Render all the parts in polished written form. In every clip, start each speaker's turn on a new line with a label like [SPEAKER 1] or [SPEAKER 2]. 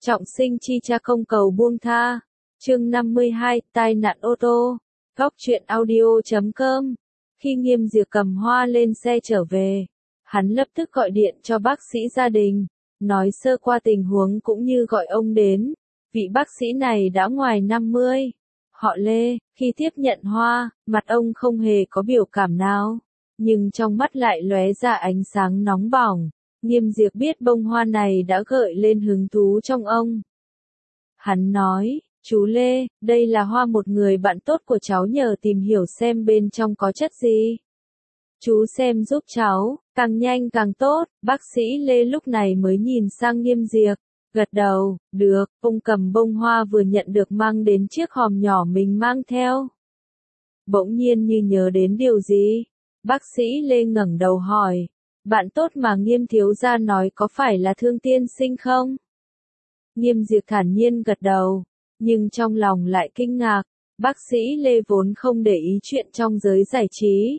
[SPEAKER 1] Trọng sinh chi cha không cầu buông tha. Chương 52, tai nạn ô tô. Góc truyện audio.com. Khi Nghiêm Diệp cầm Hoa lên xe trở về, hắn lập tức gọi điện cho bác sĩ gia đình, nói sơ qua tình huống cũng như gọi ông đến. Vị bác sĩ này đã ngoài 50, họ Lê. Khi tiếp nhận Hoa, mặt ông không hề có biểu cảm nào, nhưng trong mắt lại lóe ra ánh sáng nóng bỏng. Nghiêm Diệp biết bông hoa này đã gợi lên hứng thú trong ông. Hắn nói, chú Lê, đây là hoa một người bạn tốt của cháu nhờ tìm hiểu xem bên trong có chất gì. Chú xem giúp cháu, càng nhanh càng tốt. Bác sĩ Lê lúc này mới nhìn sang Nghiêm Diệp, gật đầu, được. Ông cầm bông hoa vừa nhận được mang đến chiếc hòm nhỏ mình mang theo. Bỗng nhiên như nhớ đến điều gì, bác sĩ Lê ngẩng đầu hỏi, bạn tốt mà Nghiêm thiếu gia nói có phải là Thương tiên sinh không? Nghiêm Diệp thản nhiên gật đầu, nhưng trong lòng lại kinh ngạc. Bác sĩ Lê vốn không để ý chuyện trong giới giải trí.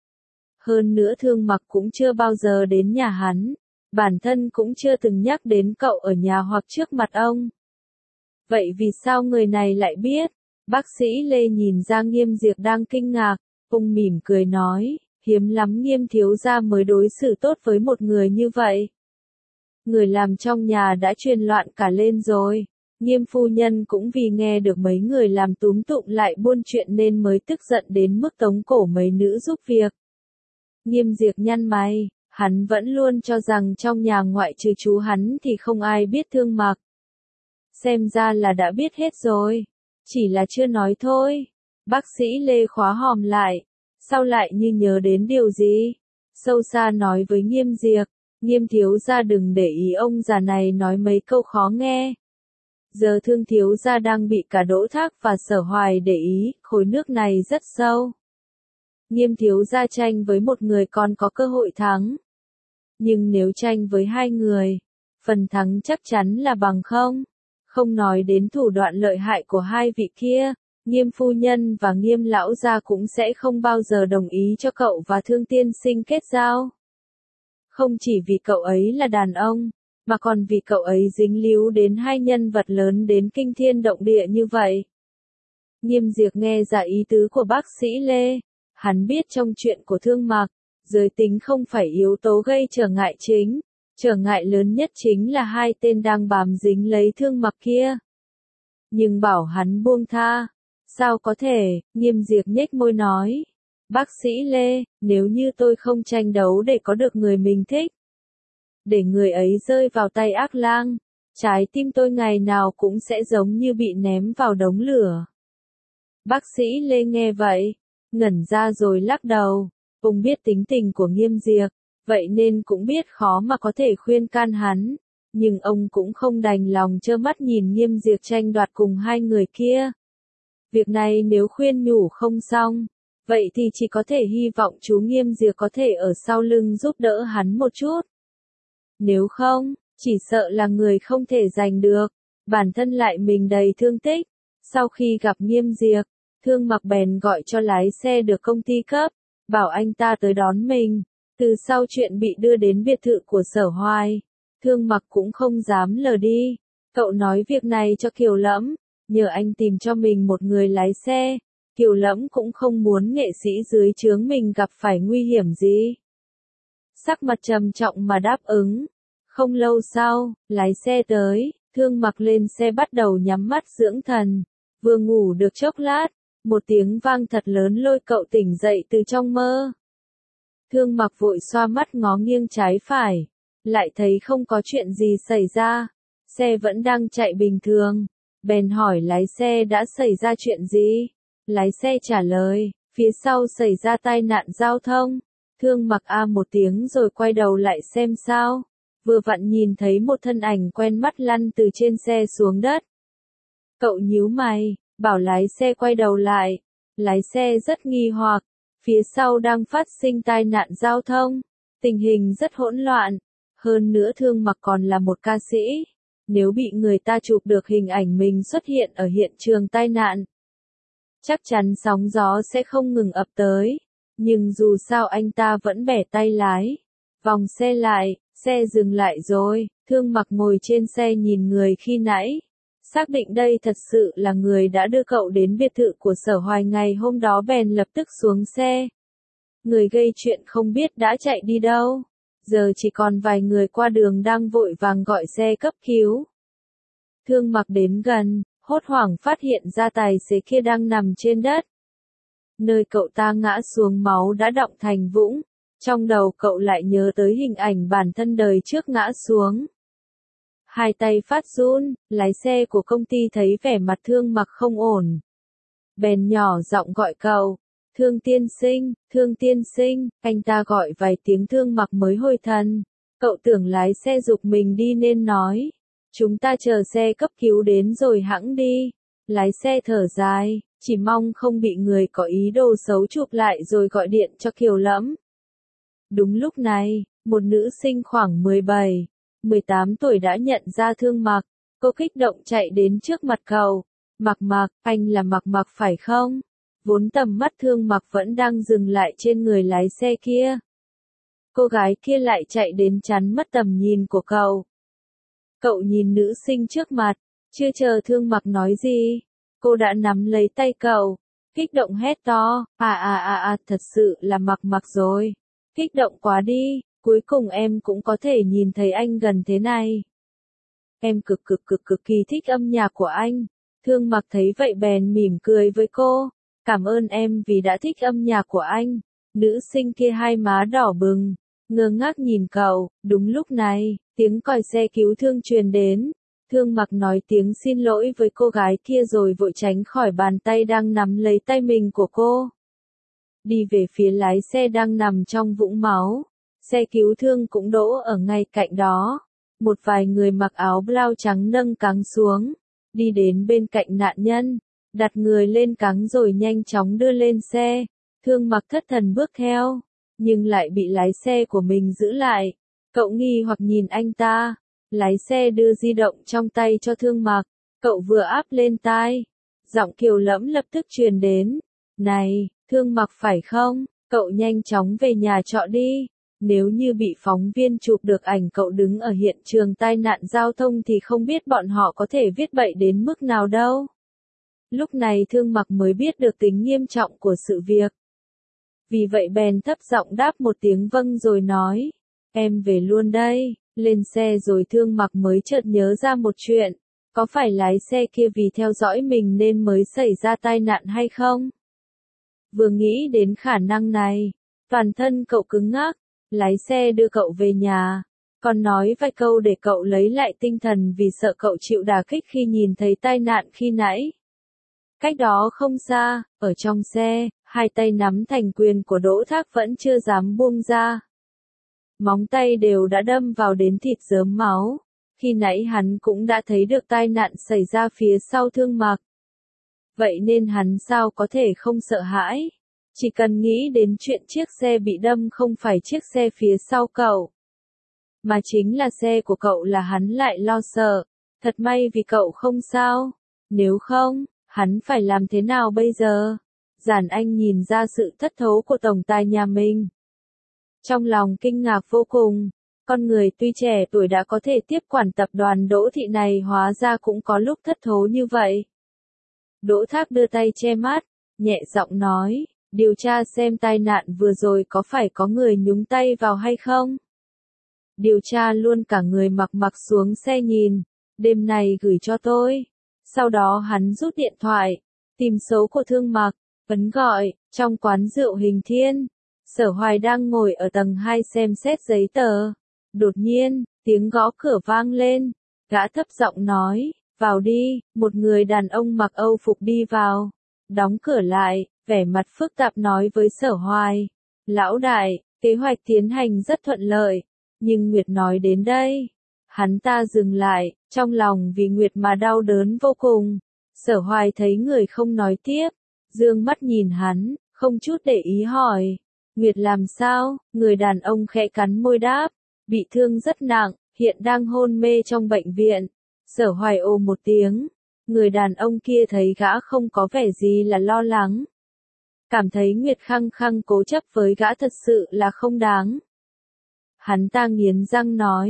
[SPEAKER 1] Hơn nữa Thương Mặc cũng chưa bao giờ đến nhà hắn, bản thân cũng chưa từng nhắc đến cậu ở nhà hoặc trước mặt ông. Vậy vì sao người này lại biết? Bác sĩ Lê nhìn ra Nghiêm Diệp đang kinh ngạc, ông mỉm cười nói, hiếm lắm Nghiêm thiếu gia mới đối xử tốt với một người như vậy. Người làm trong nhà đã truyền loạn cả lên rồi. Nghiêm phu nhân cũng vì nghe được mấy người làm túm tụng lại buôn chuyện nên mới tức giận đến mức tống cổ mấy nữ giúp việc. Nghiêm Diệp nhăn mày, hắn vẫn luôn cho rằng trong nhà ngoại trừ chú hắn thì không ai biết Thương Mặc. Xem ra là đã biết hết rồi, chỉ là chưa nói thôi. Bác sĩ Lê khóa hòm lại, sau lại như nhớ đến điều gì, sâu xa nói với Nghiêm Diệp, Nghiêm thiếu gia đừng để ý ông già này nói mấy câu khó nghe. Giờ Thương thiếu gia đang bị cả Đỗ Thác và Sở Hoài để ý, khối nước này rất sâu. Nghiêm thiếu gia tranh với một người còn có cơ hội thắng. Nhưng nếu tranh với hai người, phần thắng chắc chắn là bằng không. Không nói đến thủ đoạn lợi hại của hai vị kia, Nghiêm phu nhân và Nghiêm lão gia cũng sẽ không bao giờ đồng ý cho cậu và Thương tiên sinh kết giao. Không chỉ vì cậu ấy là đàn ông, mà còn vì cậu ấy dính líu đến hai nhân vật lớn đến kinh thiên động địa như vậy. Nghiêm Diệp nghe ra ý tứ của bác sĩ Lê. Hắn biết trong chuyện của Thương Mặc, giới tính không phải yếu tố gây trở ngại chính. Trở ngại lớn nhất chính là hai tên đang bám dính lấy Thương Mặc kia. Nhưng bảo hắn buông tha, sao có thể? Nghiêm Diệp nhếch môi nói. Bác sĩ Lê, nếu như tôi không tranh đấu để có được người mình thích, để người ấy rơi vào tay ác lang, trái tim tôi ngày nào cũng sẽ giống như bị ném vào đống lửa. Bác sĩ Lê nghe vậy, ngẩn ra rồi lắc đầu. Ông biết tính tình của Nghiêm Diệp, vậy nên cũng biết khó mà có thể khuyên can hắn, nhưng ông cũng không đành lòng trơ mắt nhìn Nghiêm Diệp tranh đoạt cùng hai người kia. Việc này nếu khuyên nhủ không xong, vậy thì chỉ có thể hy vọng chú Nghiêm Diệp có thể ở sau lưng giúp đỡ hắn một chút. Nếu không, chỉ sợ là người không thể giành được, bản thân lại mình đầy thương tích. Sau khi gặp Nghiêm Diệp, Thương Mặc bèn gọi cho lái xe được công ty cấp, bảo anh ta tới đón mình. Từ sau chuyện bị đưa đến biệt thự của Sở Hoài, Thương Mặc cũng không dám lờ đi. Cậu nói việc này cho Kiều Lẫm, nhờ anh tìm cho mình một người lái xe. Kiều Lẫm cũng không muốn nghệ sĩ dưới trướng mình gặp phải nguy hiểm gì. Sắc mặt trầm trọng mà đáp ứng. Không lâu sau, lái xe tới, Thương Mặc lên xe bắt đầu nhắm mắt dưỡng thần. Vừa ngủ được chốc lát, một tiếng vang thật lớn lôi cậu tỉnh dậy từ trong mơ. Thương Mặc vội xoa mắt ngó nghiêng trái phải, lại thấy không có chuyện gì xảy ra, xe vẫn đang chạy bình thường, bèn hỏi lái xe đã xảy ra chuyện gì. Lái xe trả lời, phía sau xảy ra tai nạn giao thông. Thương Mặc a một tiếng rồi quay đầu lại xem sao, vừa vặn nhìn thấy một thân ảnh quen mắt lăn từ trên xe xuống đất. Cậu nhíu mày, bảo lái xe quay đầu lại. Lái xe rất nghi hoặc, phía sau đang phát sinh tai nạn giao thông, tình hình rất hỗn loạn. Hơn nữa Thương Mặc còn là một ca sĩ, nếu bị người ta chụp được hình ảnh mình xuất hiện ở hiện trường tai nạn, chắc chắn sóng gió sẽ không ngừng ập tới. Nhưng dù sao anh ta vẫn bẻ tay lái, vòng xe lại, xe dừng lại rồi. Thương Mặc ngồi trên xe nhìn người khi nãy. Xác định đây thật sự là người đã đưa cậu đến biệt thự của Sở Hoài ngày hôm đó bèn lập tức xuống xe. Người gây chuyện không biết đã chạy đi đâu. Giờ chỉ còn vài người qua đường đang vội vàng gọi xe cấp cứu. Thương Mặc đến gần, hốt hoảng phát hiện ra tài xế kia đang nằm trên đất. Nơi cậu ta ngã xuống máu đã đọng thành vũng. Trong đầu cậu lại nhớ tới hình ảnh bản thân đời trước ngã xuống. Hai tay phát run, lái xe của công ty thấy vẻ mặt Thương Mặc không ổn. Bèn nhỏ giọng gọi cậu. Thương tiên sinh, anh ta gọi vài tiếng Thương Mặc mới hồi thần. Cậu tưởng lái xe giục mình đi nên nói. Chúng ta chờ xe cấp cứu đến rồi hẵng đi. Lái xe thở dài, chỉ mong không bị người có ý đồ xấu chụp lại rồi gọi điện cho Kiều Lẫm. Đúng lúc này, một nữ sinh khoảng 17, 18 tuổi đã nhận ra Thương Mặc. Cô kích động chạy đến trước mặt cậu. Mặc, anh là Mặc phải không? Vốn tầm mắt Thương Mặc vẫn đang dừng lại trên người lái xe kia. Cô gái kia lại chạy đến chắn mất tầm nhìn của cậu. Cậu nhìn nữ sinh trước mặt, chưa chờ Thương Mặc nói gì, cô đã nắm lấy tay cậu, kích động hét to, thật sự là Mặc rồi. Kích động quá đi, cuối cùng em cũng có thể nhìn thấy anh gần thế này. Em cực kỳ thích âm nhạc của anh. Thương Mặc thấy vậy bèn mỉm cười với cô. Cảm ơn em vì đã thích âm nhạc của anh. Nữ sinh kia hai má đỏ bừng, ngơ ngác nhìn cậu. Đúng lúc này, tiếng còi xe cứu thương truyền đến. Thương Mặc nói tiếng xin lỗi với cô gái kia rồi vội tránh khỏi bàn tay đang nắm lấy tay mình của cô. Đi về phía lái xe đang nằm trong vũng máu. Xe cứu thương cũng đỗ ở ngay cạnh đó. Một vài người mặc áo blau trắng nâng cáng xuống. Đi đến bên cạnh nạn nhân. Đặt người lên cáng rồi nhanh chóng đưa lên xe. Thương Mặc thất thần bước theo. Nhưng lại bị lái xe của mình giữ lại. Cậu nghi hoặc nhìn anh ta. Lái xe đưa di động trong tay cho Thương Mặc. Cậu vừa áp lên tai. Giọng Kiều Lẫm lập tức truyền đến. Này, Thương Mặc phải không? Cậu nhanh chóng về nhà trọ đi. Nếu như bị phóng viên chụp được ảnh cậu đứng ở hiện trường tai nạn giao thông thì không biết bọn họ có thể viết bậy đến mức nào đâu. Lúc này Thương Mặc mới biết được tính nghiêm trọng của sự việc. Vì vậy bèn thấp giọng đáp một tiếng vâng rồi nói. Em về luôn đây. Lên xe rồi Thương Mặc mới chợt nhớ ra một chuyện. Có phải lái xe kia vì theo dõi mình nên mới xảy ra tai nạn hay không? Vừa nghĩ đến khả năng này, toàn thân cậu cứng ngắc. Lái xe đưa cậu về nhà, còn nói vài câu để cậu lấy lại tinh thần vì sợ cậu chịu đả kích khi nhìn thấy tai nạn khi nãy. Cách đó không xa, ở trong xe, hai tay nắm thành quyền của Đỗ Thác vẫn chưa dám buông ra. Móng tay đều đã đâm vào đến thịt rớm máu. Khi nãy hắn cũng đã thấy được tai nạn xảy ra phía sau Thương Mặc. Vậy nên hắn sao có thể không sợ hãi? Chỉ cần nghĩ đến chuyện chiếc xe bị đâm không phải chiếc xe phía sau cậu, mà chính là xe của cậu là hắn lại lo sợ. Thật may vì cậu không sao. Nếu không, hắn phải làm thế nào bây giờ? Giản Anh nhìn ra sự thất thố của tổng tài nhà mình. Trong lòng kinh ngạc vô cùng. Con người tuy trẻ tuổi đã có thể tiếp quản tập đoàn Đỗ Thị này hóa ra cũng có lúc thất thố như vậy. Đỗ Thác đưa tay che mắt, nhẹ giọng nói. Điều tra xem tai nạn vừa rồi có phải có người nhúng tay vào hay không? Điều tra luôn cả người Mặc xuống xe nhìn. Đêm này gửi cho tôi. Sau đó hắn rút điện thoại. Tìm số của Thương Mặc. Ấn gọi. Trong quán rượu Hình Thiên. Sở Hoài đang ngồi ở tầng 2 xem xét giấy tờ. Đột nhiên, tiếng gõ cửa vang lên. Gã thấp giọng nói. Vào đi. Một người đàn ông mặc Âu phục đi vào. Đóng cửa lại. Vẻ mặt phức tạp nói với Sở Hoài. Lão đại, kế hoạch tiến hành rất thuận lợi. Nhưng Nguyệt nói đến đây. Hắn ta dừng lại, trong lòng vì Nguyệt mà đau đớn vô cùng. Sở Hoài thấy người không nói tiếp. Dương mắt nhìn hắn, không chút để ý hỏi. Nguyệt làm sao? Người đàn ông khẽ cắn môi đáp. Bị thương rất nặng, hiện đang hôn mê trong bệnh viện. Sở Hoài ồ một tiếng. Người đàn ông kia thấy gã không có vẻ gì là lo lắng. Cảm thấy Nguyệt khăng khăng cố chấp với gã thật sự là không đáng. Hắn ta nghiến răng nói,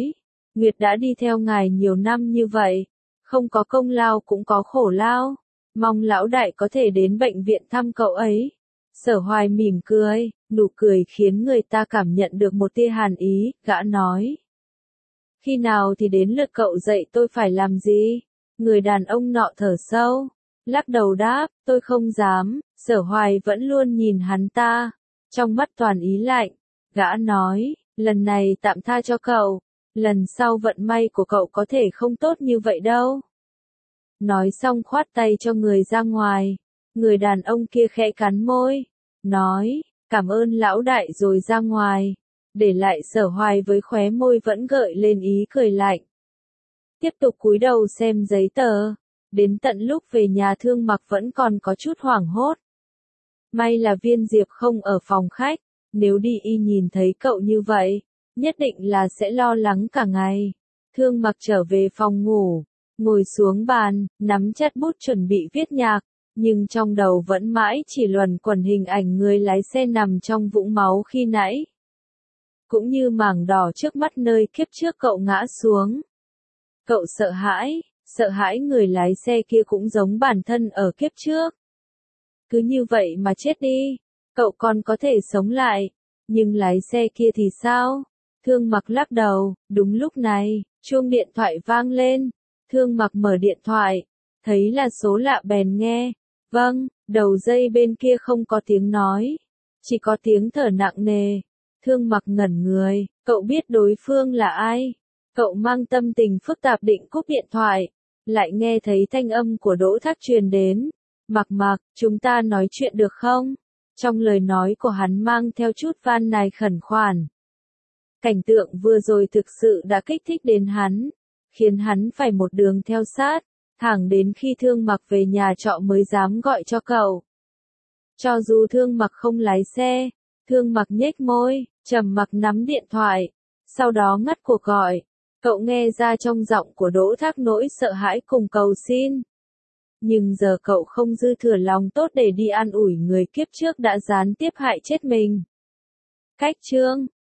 [SPEAKER 1] Nguyệt đã đi theo ngài nhiều năm như vậy, không có công lao cũng có khổ lao, mong lão đại có thể đến bệnh viện thăm cậu ấy. Sở Hoài mỉm cười, nụ cười khiến người ta cảm nhận được một tia hàn ý, gã nói. Khi nào thì đến lượt cậu dạy tôi phải làm gì? Người đàn ông nọ thở sâu, lắc đầu đáp, tôi không dám. Sở Hoài vẫn luôn nhìn hắn ta, trong mắt toàn ý lạnh. Gã nói, lần này tạm tha cho cậu, lần sau vận may của cậu có thể không tốt như vậy đâu. Nói xong khoát tay cho người ra ngoài, người đàn ông kia khẽ cắn môi, nói, cảm ơn lão đại rồi ra ngoài, để lại Sở Hoài với khóe môi vẫn gợi lên ý cười lạnh. Tiếp tục cúi đầu xem giấy tờ, đến tận lúc về nhà Thương Mặc vẫn còn có chút hoảng hốt. May là Viên Diệp không ở phòng khách, nếu đi y nhìn thấy cậu như vậy, nhất định là sẽ lo lắng cả ngày. Thương Mặc trở về phòng ngủ, ngồi xuống bàn, nắm chặt bút chuẩn bị viết nhạc, nhưng trong đầu vẫn mãi chỉ luẩn quẩn hình ảnh người lái xe nằm trong vũng máu khi nãy. Cũng như mảng đỏ trước mắt nơi kiếp trước cậu ngã xuống. Cậu sợ hãi người lái xe kia cũng giống bản thân ở kiếp trước. Cứ như vậy mà chết đi, cậu còn có thể sống lại, nhưng lái xe kia thì sao? Thương Mặc lắc đầu, đúng lúc này, chuông điện thoại vang lên, Thương Mặc mở điện thoại, thấy là số lạ bèn nghe, vâng, đầu dây bên kia không có tiếng nói, chỉ có tiếng thở nặng nề. Thương Mặc ngẩn người, cậu biết đối phương là ai? Cậu mang tâm tình phức tạp định cúp điện thoại, lại nghe thấy thanh âm của Đỗ Thác truyền đến. Mặc, chúng ta nói chuyện được không? Trong lời nói của hắn mang theo chút van nài khẩn khoản. Cảnh tượng vừa rồi thực sự đã kích thích đến hắn, khiến hắn phải một đường theo sát, thẳng đến khi Thương Mặc về nhà trọ mới dám gọi cho cậu. Cho dù Thương Mặc không lái xe, Thương Mặc nhếch môi, trầm mặc nắm điện thoại, sau đó ngắt cuộc gọi. Cậu nghe ra trong giọng của Đỗ Thác nỗi sợ hãi cùng cầu xin. Nhưng giờ cậu không dư thừa lòng tốt để đi an ủi người kiếp trước đã gián tiếp hại chết mình. Cách chương